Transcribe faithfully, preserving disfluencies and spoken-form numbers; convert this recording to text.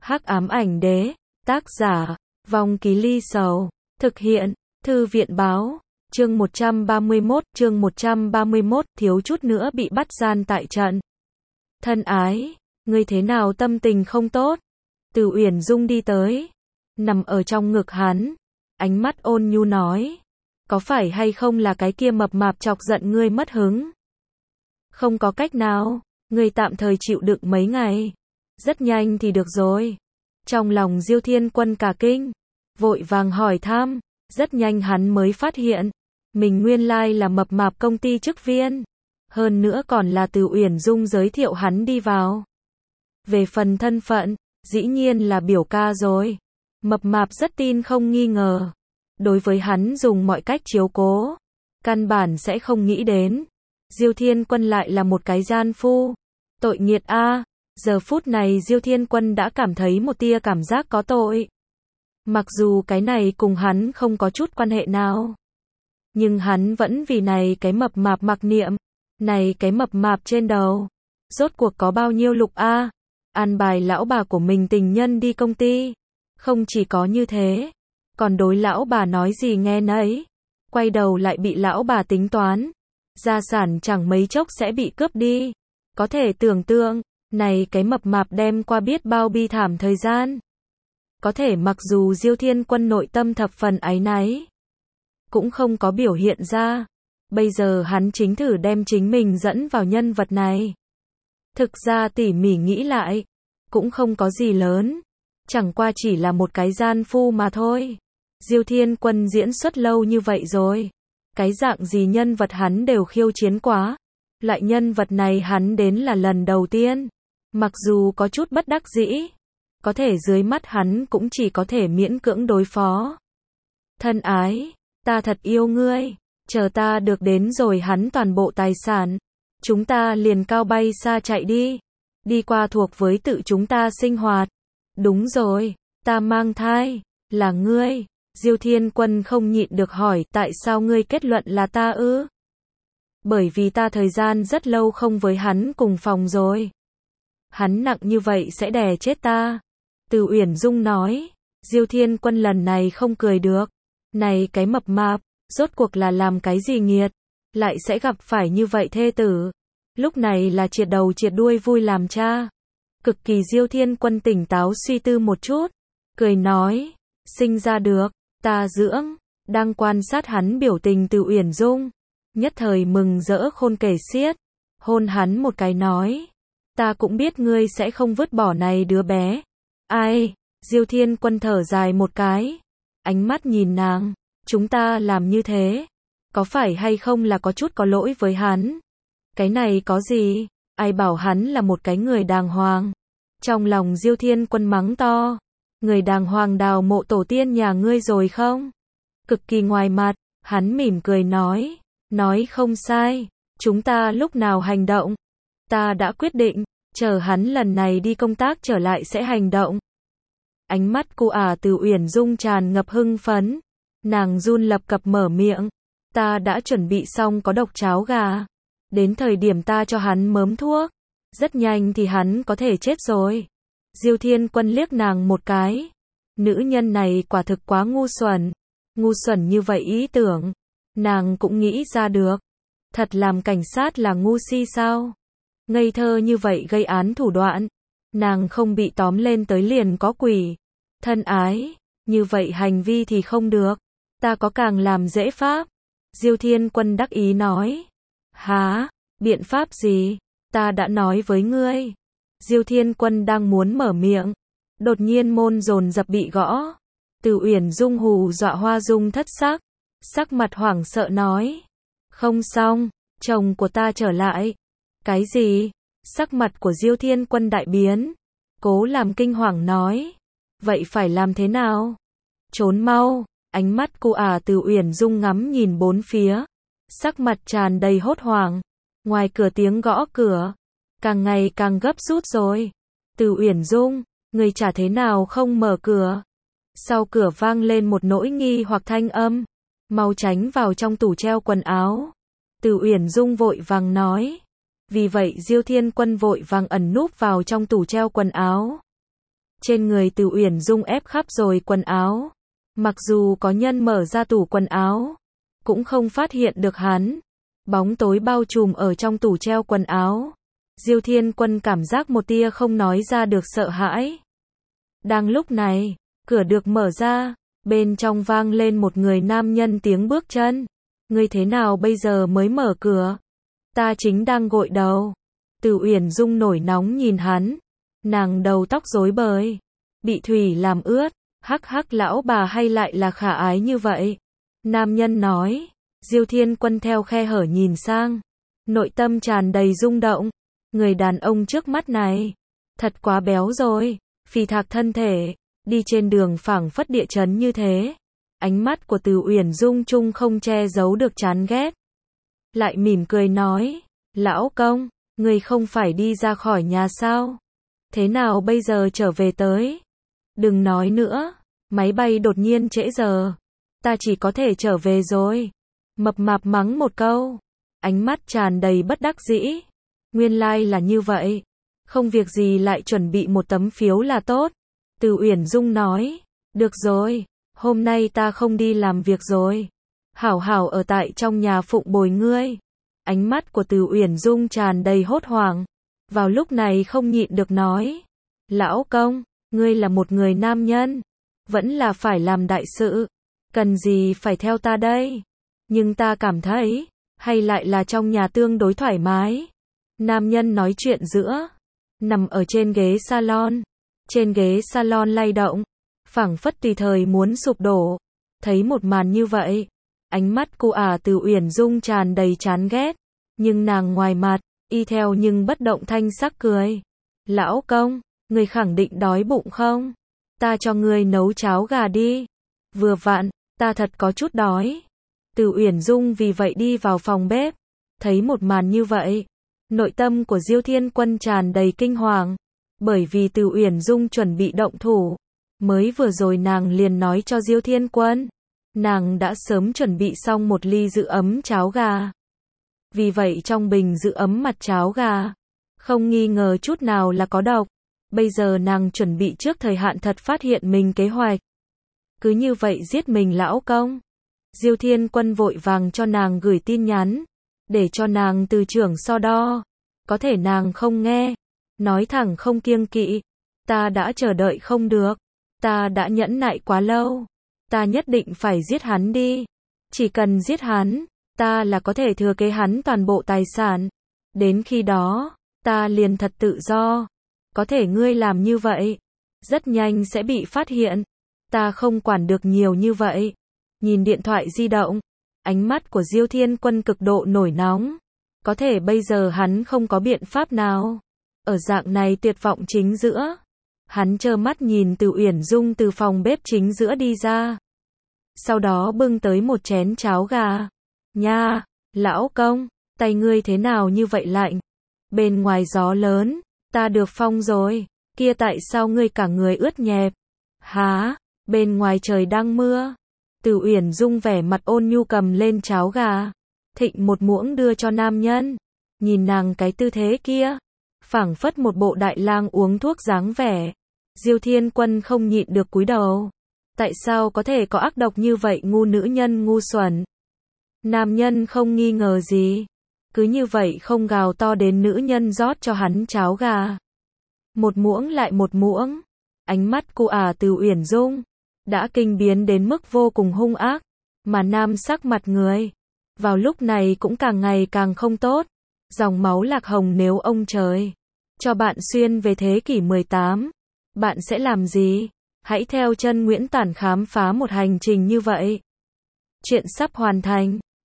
Hắc ám ảnh đế, tác giả, Vong Ký Ly Sầu, thực hiện, Thư viện báo, chương một trăm ba mươi mốt, chương một trăm ba mươi mốt, thiếu chút nữa bị bắt gian tại trận. Thân ái, ngươi thế nào tâm tình không tốt? Từ Uyển Dung đi tới, nằm ở trong ngực hắn, ánh mắt ôn nhu nói, có phải hay không là cái kia mập mạp chọc giận ngươi mất hứng? Không có cách nào, ngươi tạm thời chịu đựng mấy ngày, rất nhanh thì được rồi. Trong lòng Diêu Thiên Quân cả kinh, vội vàng hỏi thăm, rất nhanh hắn mới phát hiện, mình nguyên lai là mập mạp công ty chức viên, hơn nữa còn là Từ Uyển Dung giới thiệu hắn đi vào. Về phần thân phận, dĩ nhiên là biểu ca rồi. Mập mạp rất tin không nghi ngờ, đối với hắn dùng mọi cách chiếu cố, căn bản sẽ không nghĩ đến. Diêu Thiên Quân lại là một cái gian phu, tội nghiệt a. Giờ phút này Diêu Thiên Quân đã cảm thấy một tia cảm giác có tội. Mặc dù cái này cùng hắn không có chút quan hệ nào, nhưng hắn vẫn vì này cái mập mạp mặc niệm, này cái mập mạp trên đầu, rốt cuộc có bao nhiêu lục a, an bài lão bà của mình tình nhân đi công ty. Không chỉ có như thế, còn đối lão bà nói gì nghe nấy, quay đầu lại bị lão bà tính toán, gia sản chẳng mấy chốc sẽ bị cướp đi. Có thể tưởng tượng, này cái mập mạp đem qua biết bao bi thảm thời gian. Có thể mặc dù Diêu Thiên Quân nội tâm thập phần áy náy, cũng không có biểu hiện ra. Bây giờ hắn chính thử đem chính mình dẫn vào nhân vật này. Thực ra tỉ mỉ nghĩ lại, cũng không có gì lớn, chẳng qua chỉ là một cái gian phu mà thôi. Diêu Thiên Quân diễn xuất lâu như vậy rồi, cái dạng gì nhân vật hắn đều khiêu chiến quá. Loại nhân vật này hắn đến là lần đầu tiên. Mặc dù có chút bất đắc dĩ, có thể dưới mắt hắn cũng chỉ có thể miễn cưỡng đối phó. Thân ái, ta thật yêu ngươi, chờ ta được đến rồi hắn toàn bộ tài sản, chúng ta liền cao bay xa chạy đi, đi qua thuộc với tự chúng ta sinh hoạt. Đúng rồi, ta mang thai, là ngươi. Diêu Thiên Quân không nhịn được hỏi, tại sao ngươi kết luận là ta ư? Bởi vì ta thời gian rất lâu không với hắn cùng phòng rồi. Hắn nặng như vậy sẽ đè chết ta. Từ Uyển Dung nói. Diêu Thiên Quân lần này không cười được. Này cái mập mạp, rốt cuộc là làm cái gì nghiệt, lại sẽ gặp phải như vậy thê tử. Lúc này là triệt đầu triệt đuôi vui làm cha. Cực kỳ Diêu Thiên Quân tỉnh táo suy tư một chút, cười nói, sinh ra được, ta dưỡng. Đang quan sát hắn biểu tình Từ Uyển Dung, nhất thời mừng rỡ khôn kể xiết, hôn hắn một cái nói, ta cũng biết ngươi sẽ không vứt bỏ này đứa bé. Ai? Diêu Thiên Quân thở dài một cái, ánh mắt nhìn nàng, chúng ta làm như thế, có phải hay không là có chút có lỗi với hắn? Cái này có gì? Ai bảo hắn là một cái người đàng hoàng? Trong lòng Diêu Thiên Quân mắng to, người đàng hoàng đào mộ tổ tiên nhà ngươi rồi không? Cực kỳ ngoài mặt, hắn mỉm cười nói, nói không sai, chúng ta lúc nào hành động? Ta đã quyết định, chờ hắn lần này đi công tác trở lại sẽ hành động. Ánh mắt cô ả Từ Uyển Dung tràn ngập hưng phấn, nàng run lập cập mở miệng, ta đã chuẩn bị xong có độc cháo gà, đến thời điểm ta cho hắn mớm thuốc, rất nhanh thì hắn có thể chết rồi. Diêu Thiên Quân liếc nàng một cái, nữ nhân này quả thực quá ngu xuẩn, ngu xuẩn như vậy ý tưởng, nàng cũng nghĩ ra được, thật làm cảnh sát là ngu si sao? Ngây thơ như vậy gây án thủ đoạn, nàng không bị tóm lên tới liền có quỷ. Thân ái, như vậy hành vi thì không được, ta có càng làm dễ pháp. Diêu Thiên Quân đắc ý nói, hả, biện pháp gì, ta đã nói với ngươi. Diêu Thiên Quân đang muốn mở miệng, đột nhiên môn dồn dập bị gõ. Từ Uyển Dung hù dọa hoa dung thất sắc, sắc mặt hoảng sợ nói, không xong, chồng của ta trở lại. Cái gì? Sắc mặt của Diêu Thiên Quân đại biến, cố làm kinh hoàng nói, vậy phải làm thế nào? Trốn mau. Ánh mắt cô ả Từ Uyển Dung ngắm nhìn bốn phía, sắc mặt tràn đầy hốt hoảng. Ngoài cửa tiếng gõ cửa càng ngày càng gấp rút rồi. Từ Uyển Dung, người chả thế nào không mở cửa? Sau cửa vang lên một nỗi nghi hoặc thanh âm, mau tránh vào trong tủ treo quần áo. Từ Uyển Dung vội vàng nói. Vì vậy Diêu Thiên Quân vội vàng ẩn núp vào trong tủ treo quần áo. Trên người Từ Uyển Dung ép khắp rồi quần áo. Mặc dù có nhân mở ra tủ quần áo, cũng không phát hiện được hắn. Bóng tối bao trùm ở trong tủ treo quần áo. Diêu Thiên Quân cảm giác một tia không nói ra được sợ hãi. Đang lúc này, cửa được mở ra, bên trong vang lên một người nam nhân tiếng bước chân. Ngươi thế nào bây giờ mới mở cửa? Ta chính đang gội đầu. Từ Uyển Dung nổi nóng nhìn hắn. Nàng đầu tóc rối bời, bị thủy làm ướt. Hắc hắc, lão bà hay lại là khả ái như vậy? Nam nhân nói. Diêu Thiên Quân theo khe hở nhìn sang, nội tâm tràn đầy rung động. Người đàn ông trước mắt này, thật quá béo rồi, phì thạc thân thể, đi trên đường phảng phất địa chấn như thế. Ánh mắt của Từ Uyển Dung chung không che giấu được chán ghét. Lại mỉm cười nói, lão công, người không phải đi ra khỏi nhà sao? Thế nào bây giờ trở về tới? Đừng nói nữa, máy bay đột nhiên trễ giờ, ta chỉ có thể trở về rồi. Mập mạp mắng một câu, ánh mắt tràn đầy bất đắc dĩ. Nguyên lai like là như vậy, không việc gì lại chuẩn bị một tấm phiếu là tốt. Từ Uyển Dung nói, được rồi, hôm nay ta không đi làm việc rồi, hảo hảo ở tại trong nhà phụng bồi ngươi. Ánh mắt của Từ Uyển Dung tràn đầy hốt hoảng, vào lúc này không nhịn được nói, lão công, ngươi là một người nam nhân, vẫn là phải làm đại sự, cần gì phải theo ta đây? Nhưng ta cảm thấy, hay lại là trong nhà tương đối thoải mái. Nam nhân nói chuyện giữa, nằm ở trên ghế salon. Trên ghế salon lay động, phảng phất tùy thời muốn sụp đổ. Thấy một màn như vậy, ánh mắt cô ả Từ Uyển Dung tràn đầy chán ghét. Nhưng nàng ngoài mặt, y theo nhưng bất động thanh sắc cười. Lão công, người khẳng định đói bụng không? Ta cho ngươi nấu cháo gà đi. Vừa vặn, ta thật có chút đói. Từ Uyển Dung vì vậy đi vào phòng bếp. Thấy một màn như vậy, nội tâm của Diêu Thiên Quân tràn đầy kinh hoàng. Bởi vì Từ Uyển Dung chuẩn bị động thủ. Mới vừa rồi nàng liền nói cho Diêu Thiên Quân. Nàng đã sớm chuẩn bị xong một ly giữ ấm cháo gà. Vì vậy trong bình giữ ấm mặt cháo gà, không nghi ngờ chút nào là có độc. Bây giờ nàng chuẩn bị trước thời hạn thật phát hiện mình kế hoạch. Cứ như vậy giết mình lão công. Diêu Thiên Quân vội vàng cho nàng gửi tin nhắn, để cho nàng từ trưởng so đo. Có thể nàng không nghe, nói thẳng không kiêng kỵ. Ta đã chờ đợi không được, ta đã nhẫn nại quá lâu, ta nhất định phải giết hắn đi. Chỉ cần giết hắn, ta là có thể thừa kế hắn toàn bộ tài sản. Đến khi đó, ta liền thật tự do. Có thể ngươi làm như vậy, rất nhanh sẽ bị phát hiện. Ta không quản được nhiều như vậy. Nhìn điện thoại di động, ánh mắt của Diêu Thiên Quân cực độ nổi nóng. Có thể bây giờ hắn không có biện pháp nào. Ở dạng này tuyệt vọng chính giữa, hắn trơ mắt nhìn Từ Uyển Dung từ phòng bếp chính giữa đi ra. Sau đó bưng tới một chén cháo gà. Nha, lão công, tay ngươi thế nào như vậy lạnh? Bên ngoài gió lớn, ta được phong rồi. Kia tại sao ngươi cả người ướt nhẹp? Hả? Bên ngoài trời đang mưa. Từ Uyển Dung vẻ mặt ôn nhu cầm lên cháo gà, thịnh một muỗng đưa cho nam nhân. Nhìn nàng cái tư thế kia, phảng phất một bộ đại lang uống thuốc dáng vẻ. Diêu Thiên Quân không nhịn được cúi đầu. Tại sao có thể có ác độc như vậy, ngu nữ nhân ngu xuẩn. Nam nhân không nghi ngờ gì, cứ như vậy không gào to đến nữ nhân rót cho hắn cháo gà. Một muỗng lại một muỗng, ánh mắt cô ả Từ Uyển Dung đã kinh biến đến mức vô cùng hung ác, mà nam sắc mặt người vào lúc này cũng càng ngày càng không tốt. Dòng máu lạc hồng, nếu ông trời cho bạn xuyên về thế kỷ mười tám, bạn sẽ làm gì? Hãy theo chân Nguyễn Tản khám phá một hành trình như vậy. Chuyện sắp hoàn thành.